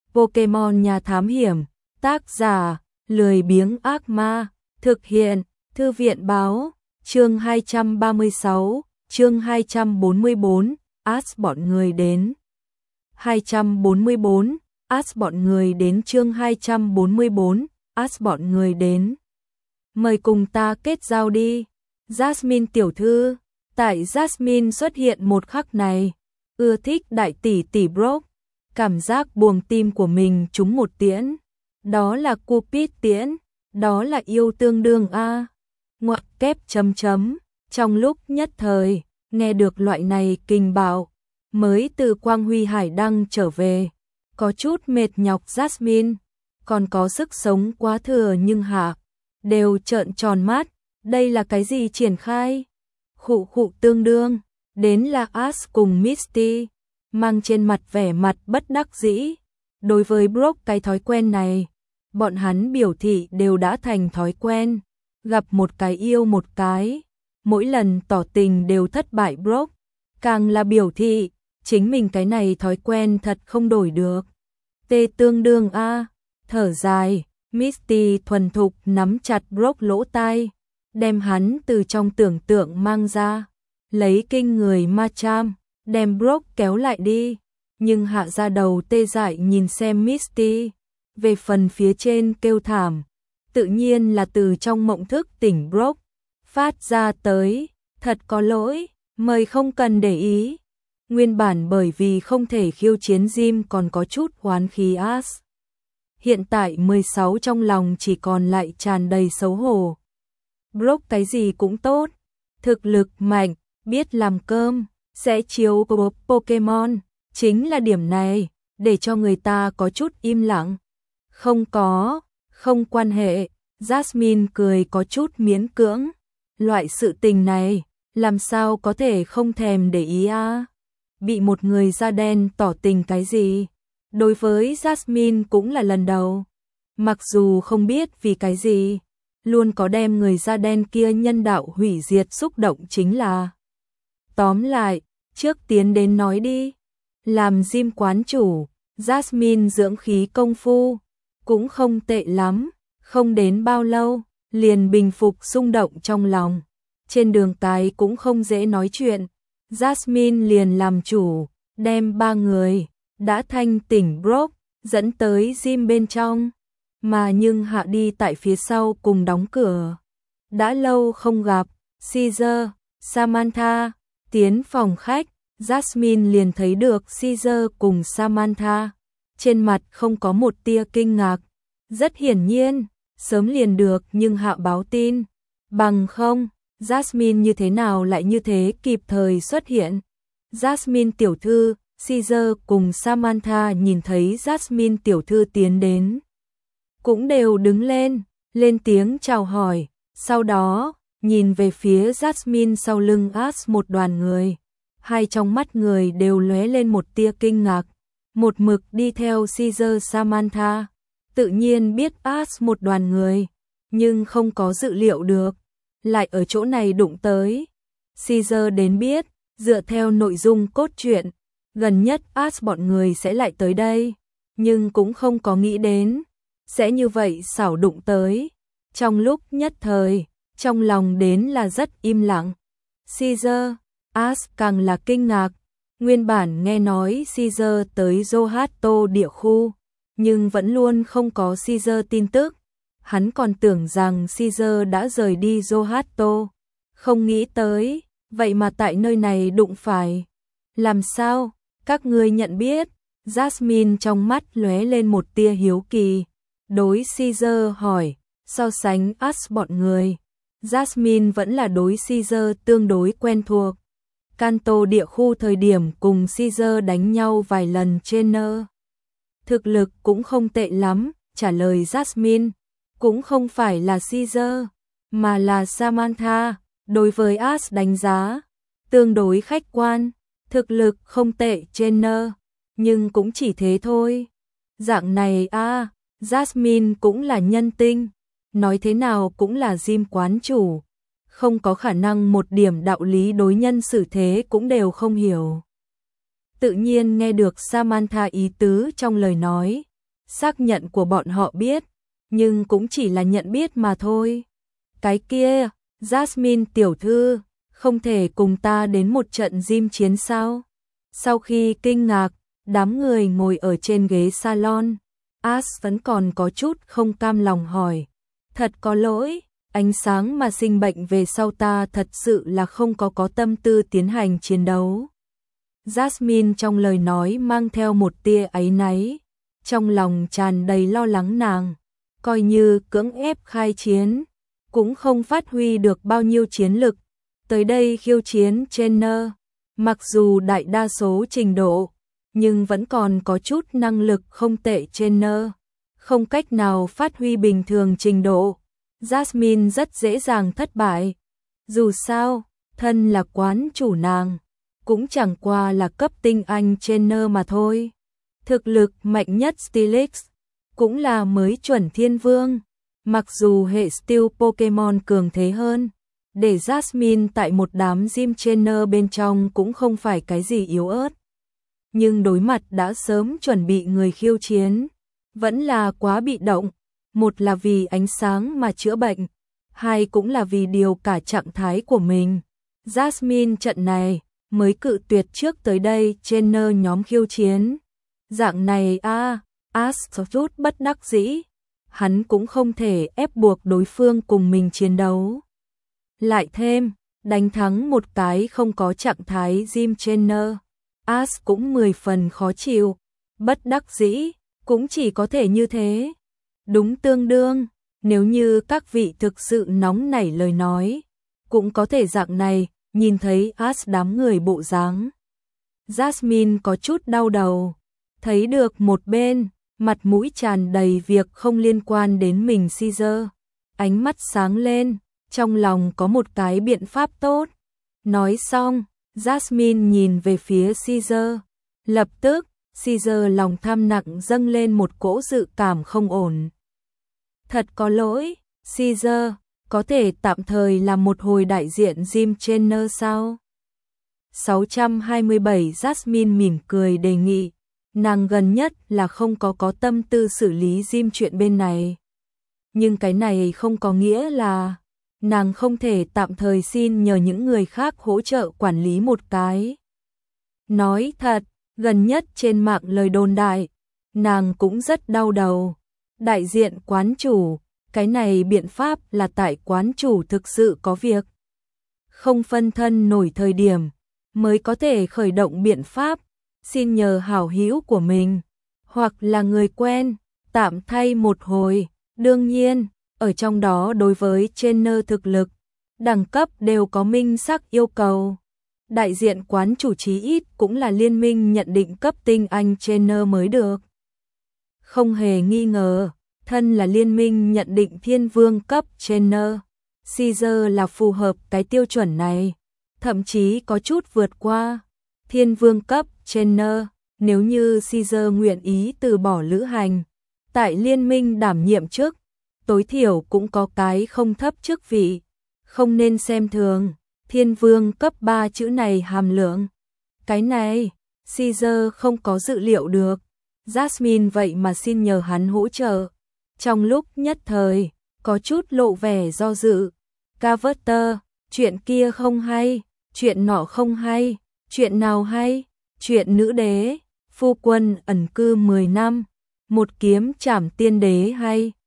Pokemon nhà thám hiểm, tác giả, lười biếng ác ma, thực hiện, thư viện báo, chương 236, chương 244, bọn người đến. 244, bọn người đến chương 244, bọn người đến. Mời cùng ta kết giao đi. Jasmine tiểu thư, tại Jasmine xuất hiện một khắc này, ưa thích đại tỷ tỷ Brock, cảm giác buồng tim của mình trúng một tiễn. Đó là Cupid tiễn, đó là yêu tương đương a. Ngoặc kép chấm chấm, trong lúc nhất thời, nghe được loại này kinh bạo, mới từ Quang Huy Hải Đăng trở về, có chút mệt nhọc Jasmine, còn có sức sống quá thừa nhưng hạ, đều trợn tròn mắt, đây là cái gì triển khai? Khụ khụ tương đương, đến là Ash cùng Misty, mang trên mặt vẻ mặt bất đắc dĩ. Đối với Brock cái thói quen này, bọn hắn biểu thị đều đã thành thói quen, gặp một cái yêu một cái, mỗi lần tỏ tình đều thất bại Brock, càng là biểu thị, chính mình cái này thói quen thật không đổi được. Tê tương đương a, thở dài, Misty thuần thục nắm chặt Brock lỗ tai, đem hắn từ trong tưởng tượng mang ra, lấy kinh người ma cham, đem Brock kéo lại đi, nhưng hạ ra đầu tê dại nhìn xem Misty, về phần phía trên kêu thảm, tự nhiên là từ trong mộng thức tỉnh Brock phát ra tới, thật có lỗi, mời không cần để ý. Nguyên bản bởi vì không thể khiêu chiến Jim còn có chút oán khí Ash. Hiện tại 16 trong lòng chỉ còn lại tràn đầy xấu hổ. Brock cái gì cũng tốt, thực lực mạnh, biết làm cơm, sẽ chiếu của Pokemon, chính là điểm này, để cho người ta có chút im lặng. Không quan hệ, Jasmine cười có chút miễn cưỡng, loại sự tình này, làm sao có thể không thèm để ý a? Bị một người da đen tỏ tình cái gì? Đối với Jasmine cũng là lần đầu, mặc dù không biết vì cái gì, luôn có đem người da đen kia nhân đạo hủy diệt xúc động chính là. Tóm lại, trước tiến đến nói đi, làm Jim quán chủ, Jasmine dưỡng khí công phu, cũng không tệ lắm, không đến bao lâu, liền bình phục xung động trong lòng. Trên đường cái cũng không dễ nói chuyện, Jasmine liền làm chủ, đem ba người, đã thanh tỉnh Brock, dẫn tới Jim bên trong, mà nhưng hạ đi tại phía sau cùng đóng cửa. Đã lâu không gặp, Caesar, Samantha, tiến phòng khách, Jasmine liền thấy được Caesar cùng Samantha, trên mặt không có một tia kinh ngạc, rất hiển nhiên, sớm liền được nhưng hạ báo tin, bằng không, Jasmine như thế nào lại như thế kịp thời xuất hiện. Jasmine tiểu thư, Caesar cùng Samantha nhìn thấy Jasmine tiểu thư tiến đến, cũng đều đứng lên tiếng chào hỏi, sau đó, nhìn về phía Jasmine sau lưng Ash một đoàn người, hai trong mắt người đều lóe lên một tia kinh ngạc, một mực đi theo Caesar Samantha, tự nhiên biết Ash một đoàn người, nhưng không có dự liệu được, lại ở chỗ này đụng tới. Caesar đến biết, dựa theo nội dung cốt truyện, gần nhất Ash bọn người sẽ lại tới đây, nhưng cũng không có nghĩ đến, sẽ như vậy xảo đụng tới. Trong lúc nhất thời, trong lòng đến là rất im lặng. Caesar, Ash càng là kinh ngạc, nguyên bản nghe nói Caesar tới Johto địa khu, nhưng vẫn luôn không có Caesar tin tức. Hắn còn tưởng rằng Caesar đã rời đi Johto, không nghĩ tới, vậy mà tại nơi này đụng phải. Làm sao, các ngươi nhận biết? Jasmine trong mắt lóe lên một tia hiếu kỳ, đối Caesar hỏi, so sánh Ash bọn người. Jasmine vẫn là đối Caesar tương đối quen thuộc. Kanto địa khu thời điểm cùng Caesar đánh nhau vài lần trên nơ. Thực lực cũng không tệ lắm, trả lời Jasmine. Cũng không phải là Caesar, mà là Samantha, đối với Ash đánh giá, tương đối khách quan, thực lực không tệ trên nơ, nhưng cũng chỉ thế thôi. Dạng này Jasmine cũng là nhân tinh, nói thế nào cũng là Jim quán chủ, không có khả năng một điểm đạo lý đối nhân xử thế cũng đều không hiểu. Tự nhiên nghe được Samantha ý tứ trong lời nói, xác nhận của bọn họ biết, nhưng cũng chỉ là nhận biết mà thôi. Cái kia, Jasmine tiểu thư, không thể cùng ta đến một trận gym chiến sao? Sau khi kinh ngạc, đám người ngồi ở trên ghế salon, Ash vẫn còn có chút không cam lòng hỏi. Thật có lỗi, ánh sáng mà sinh bệnh về sau ta thật sự là không có tâm tư tiến hành chiến đấu. Jasmine trong lời nói mang theo một tia áy náy, trong lòng tràn đầy lo lắng nàng, coi như cưỡng ép khai chiến, cũng không phát huy được bao nhiêu chiến lực. Tới đây khiêu chiến trainer, mặc dù đại đa số trình độ, nhưng vẫn còn có chút năng lực không tệ trainer, không cách nào phát huy bình thường trình độ. Jasmine rất dễ dàng thất bại. Dù sao, thân là quán chủ nàng, cũng chẳng qua là cấp tinh anh trainer mà thôi. Thực lực mạnh nhất Steelix, cũng là mới chuẩn thiên vương. Mặc dù hệ Steel Pokemon cường thế hơn, để Jasmine tại một đám gym trainer bên trong cũng không phải cái gì yếu ớt. Nhưng đối mặt đã sớm chuẩn bị người khiêu chiến, vẫn là quá bị động. Một là vì ánh sáng mà chữa bệnh, hai cũng là vì điều cả trạng thái của mình. Jasmine trận này mới cự tuyệt trước tới đây trainer nhóm khiêu chiến. Dạng này Ash rút bất đắc dĩ, hắn cũng không thể ép buộc đối phương cùng mình chiến đấu. Lại thêm, đánh thắng một cái không có trạng thái gym trainer, Ash cũng 10 phần khó chịu, bất đắc dĩ, cũng chỉ có thể như thế. Đúng tương đương, nếu như các vị thực sự nóng nảy lời nói, cũng có thể dạng này, nhìn thấy Ash đám người bộ dáng. Jasmine có chút đau đầu, thấy được một bên, mặt mũi tràn đầy việc không liên quan đến mình Caesar, ánh mắt sáng lên, trong lòng có một cái biện pháp tốt. Nói xong, Jasmine nhìn về phía Caesar, lập tức, Caesar lòng tham nặng dâng lên một cỗ dự cảm không ổn. Thật có lỗi, Caesar, có thể tạm thời làm một hồi đại diện gym trainer sao? 627 Jasmine mỉm cười đề nghị, nàng gần nhất là không có tâm tư xử lý gym chuyện bên này. Nhưng cái này không có nghĩa là nàng không thể tạm thời xin nhờ những người khác hỗ trợ quản lý một cái. Nói thật, gần nhất trên mạng lời đồn đại, nàng cũng rất đau đầu. Đại diện quán chủ, cái này biện pháp là tại quán chủ thực sự có việc, không phân thân nổi thời điểm, mới có thể khởi động biện pháp, xin nhờ hảo hữu của mình, hoặc là người quen, tạm thay một hồi. Đương nhiên, ở trong đó đối với trainer thực lực, đẳng cấp đều có minh xác yêu cầu. Đại diện quán chủ chí ít cũng là liên minh nhận định cấp tinh anh trainer mới được. Không hề nghi ngờ, thân là liên minh nhận định thiên vương cấp trainer, Caesar là phù hợp cái tiêu chuẩn này, thậm chí có chút vượt qua. Thiên vương cấp trainer, nếu như Caesar nguyện ý từ bỏ lữ hành, tại liên minh đảm nhiệm chức, tối thiểu cũng có cái không thấp chức vị, không nên xem thường. Thiên vương cấp 3 chữ này hàm lượng. Cái này, Caesar không có dự liệu được. Jasmine vậy mà xin nhờ hắn hỗ trợ. Trong lúc nhất thời, có chút lộ vẻ do dự. Carter, chuyện kia không hay, chuyện nọ không hay, chuyện nào hay, chuyện nữ đế, phu quân ẩn cư 10 năm, một kiếm trảm tiên đế hay.